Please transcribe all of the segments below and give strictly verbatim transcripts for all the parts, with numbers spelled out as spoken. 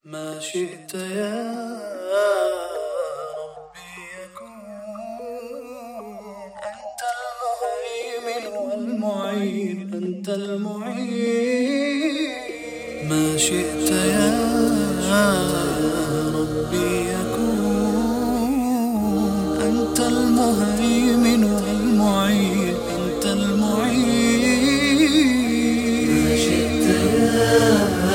ما شئت يا ربي يكون. أنت المهيمن والمعين، أنت المعين. ما شئت يا ربي يكون. أنت المهيمن والمعين، أنت المعين. ما شئت يا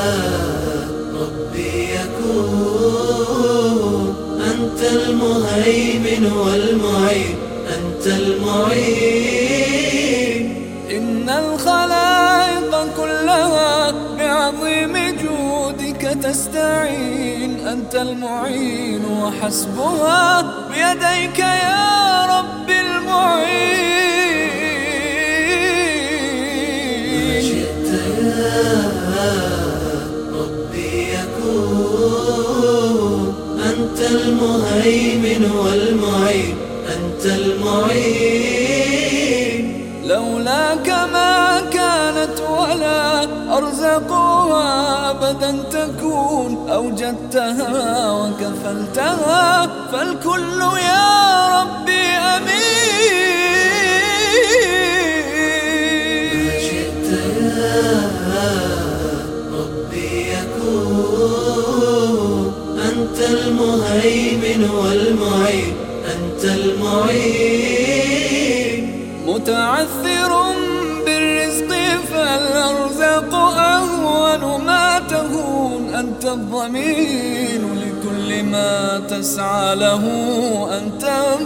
أنت المهيمن والمعين، أنت المعين. إن الخلائق كلها بعظيم جودك تستعين، أنت المعين وحسبها بيديك يا رب المعين. ما شئت يا ربي يكون. أنت المهيمن والمعين، أنت المعين. لولاك ما كانت ولا أرزقها أبدا تكون، أوجدتها وكفلتها فالكل يا ربي أمين. ما شئت يا ربي يكون. أنت المهيمن والمعين، أنت المعين. متعثر بالرزق فالأرزاق أهون ما تهون، أنت الضمين لكل ما تسعى له، أنت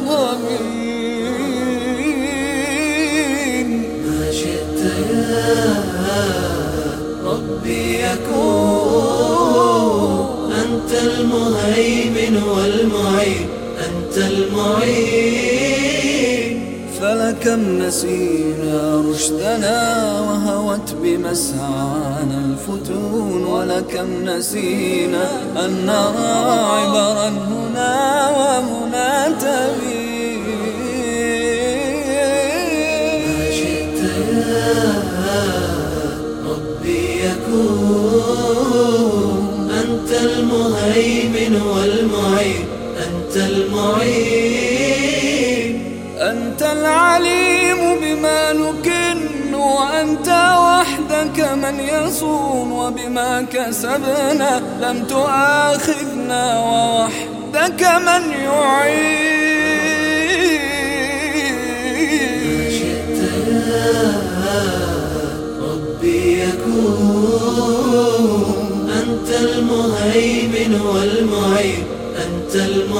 الضمين. ما شئت يا ربي يكون. أنت المهيمن والمعين، أنت المعين. فلكم نسينا رشدنا وهوت بمسعانا الفتون، ولكم نسينا أن نرى عبرا هنا وهنا تبين. ما شئت يا ربي يكون. أنت المهيمن والمعين، أنت المعين. أنت العليم بما نكن، وأنت وحدك من يصون، وبما كسبنا لم تؤاخذنا، ووحدك من يعين. ما شئت يا ربي يكون. أنت المهيمن والمعين، أنت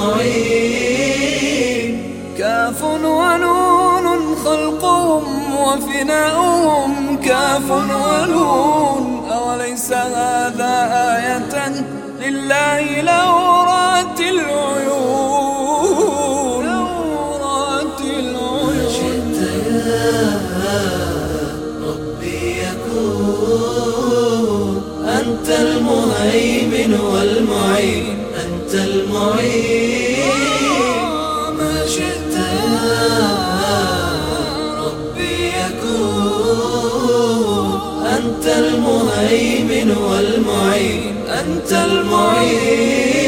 المعين. كاف ونون خلقهم وفناؤهم، كاف ونون. أوليس هذا آية لله لو رأت العيون، لو رأت العيون. ما شئت يا ربي يكون. أنت المهيمن والمعين، أنت المعين. ما شئت يا ربي يكون. أنت المهيمن والمعين، أنت المعين.